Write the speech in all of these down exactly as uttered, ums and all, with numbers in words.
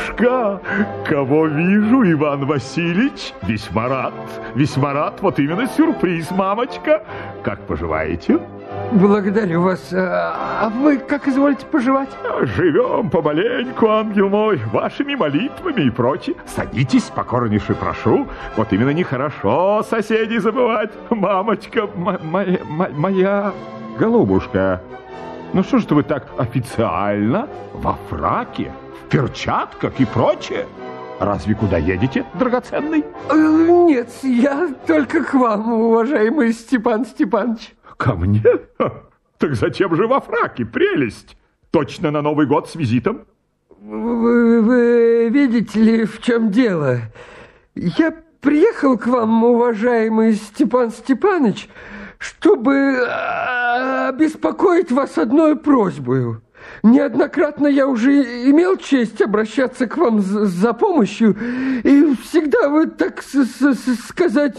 Голубушка, кого вижу, Иван Васильевич? Весьма рад, весьма рад. Вот именно сюрприз, мамочка. Как поживаете? Благодарю вас. А вы как изволите поживать? Живем помаленьку, ангел мой, вашими молитвами и прочее. Садитесь, покорнейше прошу. Вот именно нехорошо соседей забывать. Мамочка моя, моя голубушка. Ну что ж вы так официально, во фраке, в перчатках и прочее? Разве куда едете, драгоценный? Нет, я только к вам, уважаемый Степан Степанович. Ко мне? Ха, так зачем же во фраке, прелесть? Точно на Новый год с визитом? Вы, вы видите ли, в чем дело? Я приехал к вам, уважаемый Степан Степанович, чтобы обеспокоить вас одной просьбой. Неоднократно я уже имел честь обращаться к вам за, за помощью, и всегда вы, так с, с, сказать,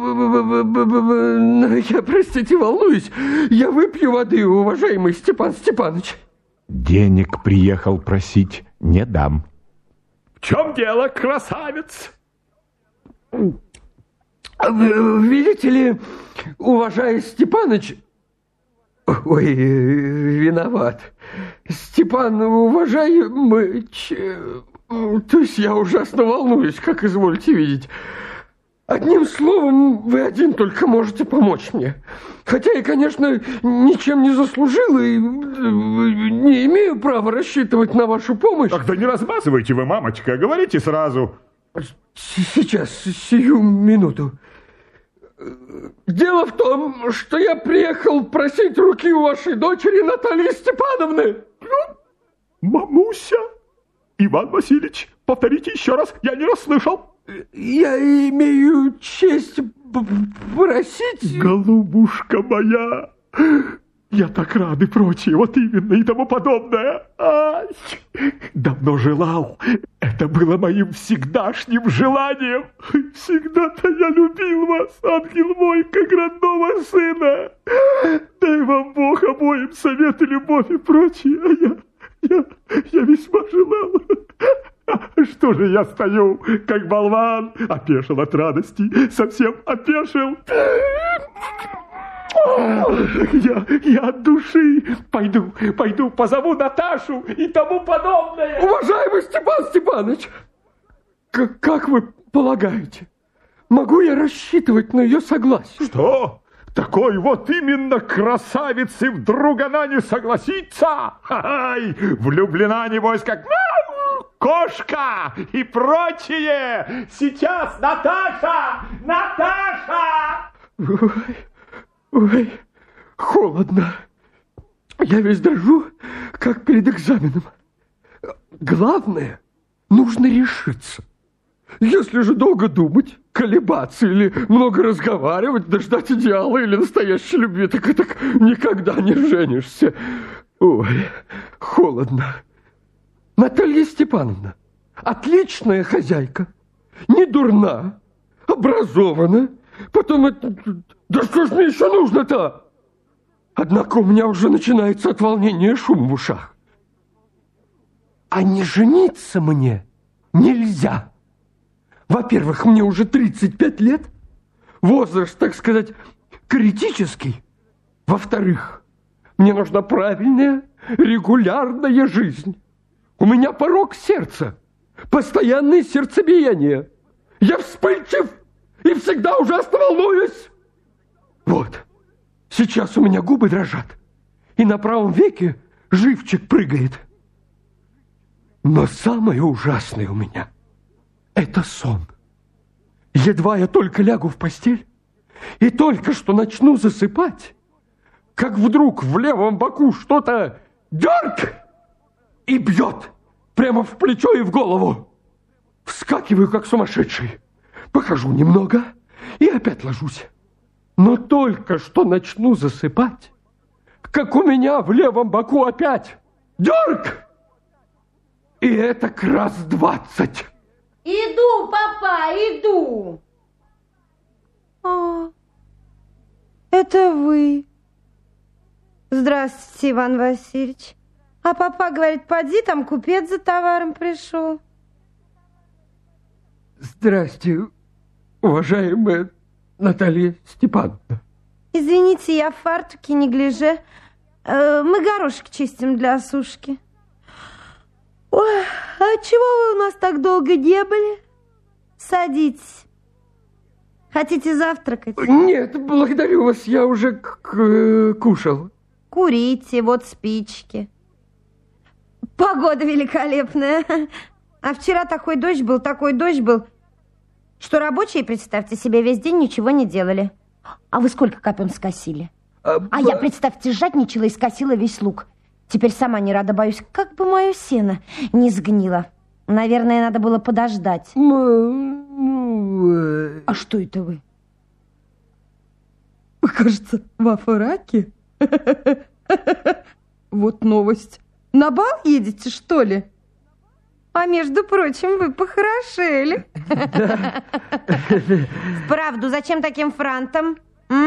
я, простите, волнуюсь, я выпью воды, уважаемый Степан Степанович. Денег приехал просить, не дам. В чем дело, красавец? Видите ли, уважаемый Степаныч... Ой, виноват. Степан, уважаемый... То есть я ужасно волнуюсь, как изволите видеть. Одним словом, вы один только можете помочь мне. Хотя я, конечно, ничем не заслужил и не имею права рассчитывать на вашу помощь. Тогда не размазывайте вы, мамочка, говорите сразу. Сейчас, сию минуту. Дело в том, что я приехал просить руки у вашей дочери Натальи Степановны. Мамуся? Иван Васильевич, повторите еще раз, я не расслышал. Я имею честь просить... Голубушка моя, я так рад и прочее, вот именно и тому подобное. Ай, давно желал. Это было моим всегдашним желанием. Всегда-то я любил вас, ангел мой, как родного сына. Дай вам Бог обоим совет и любовь и прочее. А я, я, я весьма желал. Что же я стою, как болван? Опешил от радости, совсем опешил. Я, я от души пойду, пойду, позову Наташу и тому подобное. Уважаемый Степан Степанович, как, как вы полагаете, могу я рассчитывать на ее согласие? Что? Такой вот именно красавицы вдруг она не согласится? Ай, влюблена, небось, как кошка и прочее. Сейчас Наташа, Наташа! Ой, ой, холодно. Я весь дрожу, как перед экзаменом. Главное, нужно решиться. Если же долго думать, колебаться или много разговаривать, дождать идеала или настоящей любви, так и так никогда не женишься. Ой, холодно. Наталья Степановна, отличная хозяйка, не дурна, образована. Потом это... Да что ж мне еще нужно-то? Однако у меня уже начинается от волнения шум в ушах. А не жениться мне нельзя. Во-первых, мне уже тридцать пять лет. Возраст, так сказать, критический. Во-вторых, мне нужна правильная, регулярная жизнь. У меня порок сердца, постоянное сердцебиение. Я вспыльчив и всегда ужасно волнуюсь. Вот, сейчас у меня губы дрожат, и на правом веке живчик прыгает. Но самое ужасное у меня – это сон. Едва я только лягу в постель и только что начну засыпать, как вдруг в левом боку что-то дёрг и бьет прямо в плечо и в голову. Вскакиваю, как сумасшедший, похожу немного и опять ложусь. Но только что начну засыпать, как у меня в левом боку опять дёрг! И это к раз двадцать. Иду, папа, иду. А, это вы. Здравствуйте, Иван Васильевич. А папа говорит, поди, там купец за товаром пришел. Здрасте, уважаемая Наталья Степановна. Извините, я в фартуке, не гляже. Э, мы горошек чистим для сушки. Ой, а чего вы у нас так долго не были? Садитесь. Хотите завтракать? Нет, благодарю вас, я уже к -к кушал. Курите, вот спички. Погода великолепная. А вчера такой дождь был, такой дождь был, что рабочие, представьте себе, весь день ничего не делали. А вы сколько копен скосили? А, а я, представьте, жадничала и скосила весь лук. Теперь сама не рада, боюсь, как бы мое сено не сгнило. Наверное, надо было подождать. А что это вы? Кажется, во фраке. Вот новость. На бал едете, что ли? А между прочим, вы похорошели. Вправду, зачем таким франтом?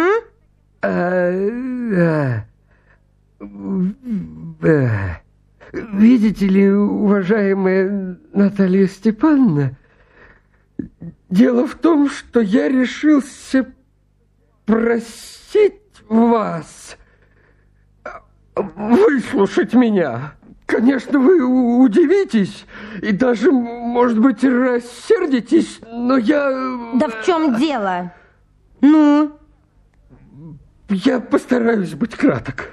Видите ли, уважаемая Наталья Степановна, дело в том, что я решился просить вас выслушать меня. Конечно, вы удивитесь и даже, может быть, рассердитесь, но я... Да в чем дело? Ну? Я постараюсь быть краток.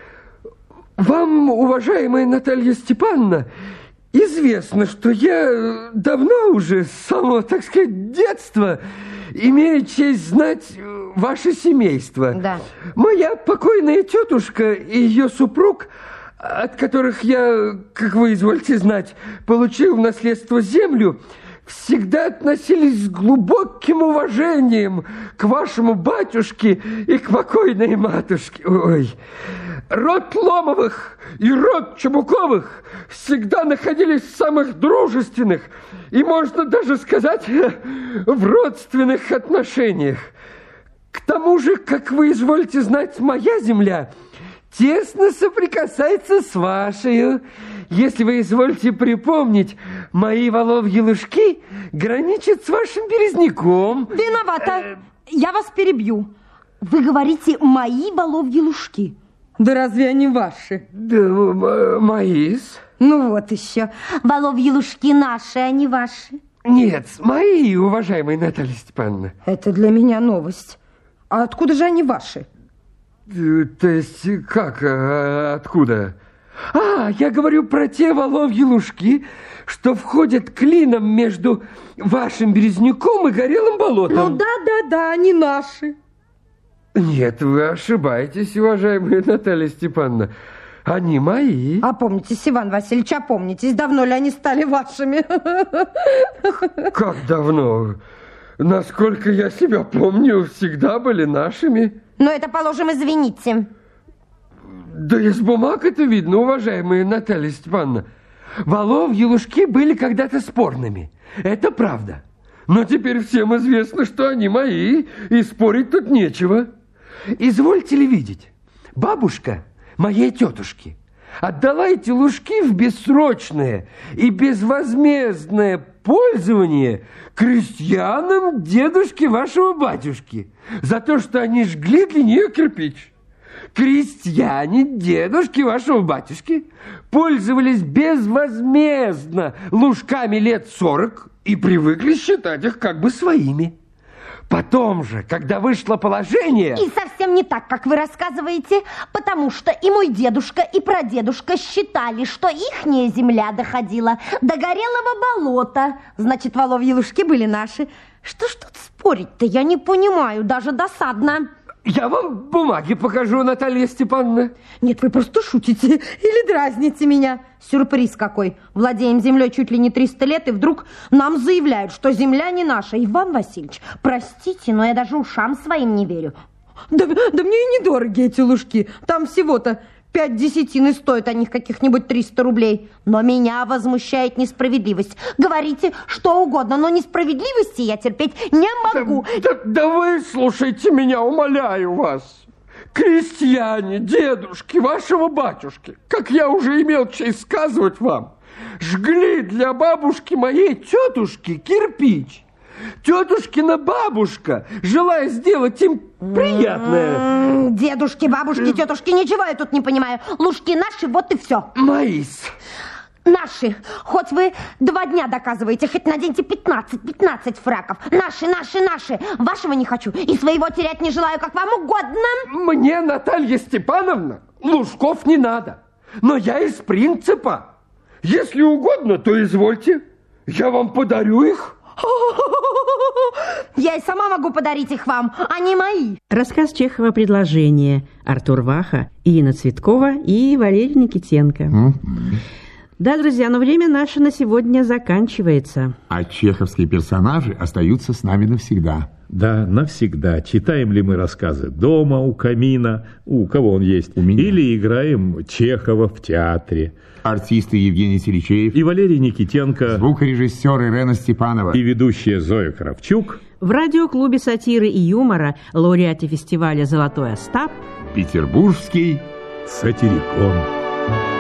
Вам, уважаемая Наталья Степановна, известно, что я давно уже, с самого, так сказать, детства, имею честь знать ваше семейство. Да. Моя покойная тетушка и ее супруг, от которых я, как вы извольте знать, получил в наследство землю, всегда относились с глубоким уважением к вашему батюшке и к покойной матушке. Ой, род Ломовых и род Чебуковых всегда находились в самых дружественных и, можно даже сказать, в родственных отношениях. К тому же, как вы изволите знать, моя земля тесно соприкасается с вашей. Если вы изволите припомнить, мои воловьи лужки граничат с вашим березняком. Виновата. Я вас перебью. Вы говорите «мои воловьи лужки». Да разве они ваши? Да, мои-с. Ну вот еще. Воловьи лужки наши, а не ваши. Нет, мои, уважаемая Наталья Степановна. Это для меня новость. А откуда же они ваши? То есть, как, а, откуда? А, я говорю про те воловьи лужки, что входят клином между вашим березняком и горелым болотом. Ну да-да-да, они наши. Нет, вы ошибаетесь, уважаемая Наталья Степановна. Они мои. Опомнитесь, Иван Васильевич, опомнитесь. Давно ли они стали вашими? Как давно? Насколько я себя помню, всегда были нашими. Но это, положим, извините. Да из бумаг это видно, уважаемая Наталья Степановна. Воловьи лужки были когда-то спорными. Это правда. Но теперь всем известно, что они мои, и спорить тут нечего. Извольте ли видеть, бабушка моей тетушки отдала эти лужки в бессрочное и безвозмездное пользование крестьянам дедушки вашего батюшки за то, что они жгли для нее кирпич. Крестьяне дедушки вашего батюшки пользовались безвозмездно лужками лет сорок и привыкли считать их как бы своими. Потом же, когда вышло положение... И совсем не так, как вы рассказываете, потому что и мой дедушка, и прадедушка считали, что ихняя земля доходила до горелого болота. Значит, воловьи лужки были наши. Что ж тут спорить-то, я не понимаю, даже досадно. Я вам бумаги покажу, Наталья Степановна. Нет, вы просто шутите или дразните меня. Сюрприз какой. Владеем землей чуть ли не триста лет, и вдруг нам заявляют, что земля не наша. Иван Васильевич, простите, но я даже ушам своим не верю. Да, да мне и недороги эти лужки. Там всего-то пять десятин, и стоят они каких-нибудь триста рублей. Но меня возмущает несправедливость. Говорите что угодно, но несправедливости я терпеть не могу. Да, да, да вы слушайте меня, умоляю вас. Крестьяне, дедушки вашего батюшки, как я уже имел честь сказывать вам, жгли для бабушки моей тетушки кирпич Тетушкина бабушка, желая сделать им приятное. Дедушки, бабушки, тетушки, ничего я тут не понимаю. Лужки наши, вот и все. Маис. Наши. Хоть вы два дня доказываете, хоть наденьте пятнадцать, пятнадцать фраков. Наши, наши, наши. Вашего не хочу и своего терять не желаю, как вам угодно. Мне, Наталья Степановна, лужков не надо. Но я из принципа. Если угодно, то извольте. Я вам подарю их. Я и сама могу подарить их вам, они мои. Рассказ Чехова «Предложение». Артур Ваха, Ирина Цветкова и Валерий Никитенко. Mm-hmm. Да, друзья, но время наше на сегодня заканчивается. А чеховские персонажи остаются с нами навсегда. Да, навсегда. Читаем ли мы рассказы дома, у камина, у кого он есть, у меня. Или играем Чехова в театре. Артисты Евгений Теречеев и Валерий Никитенко, звукорежиссер Ирена Степанова и ведущая Зоя Кравчук. В радиоклубе сатиры и юмора лауреате фестиваля «Золотой Остап» Петербургский сатирикон.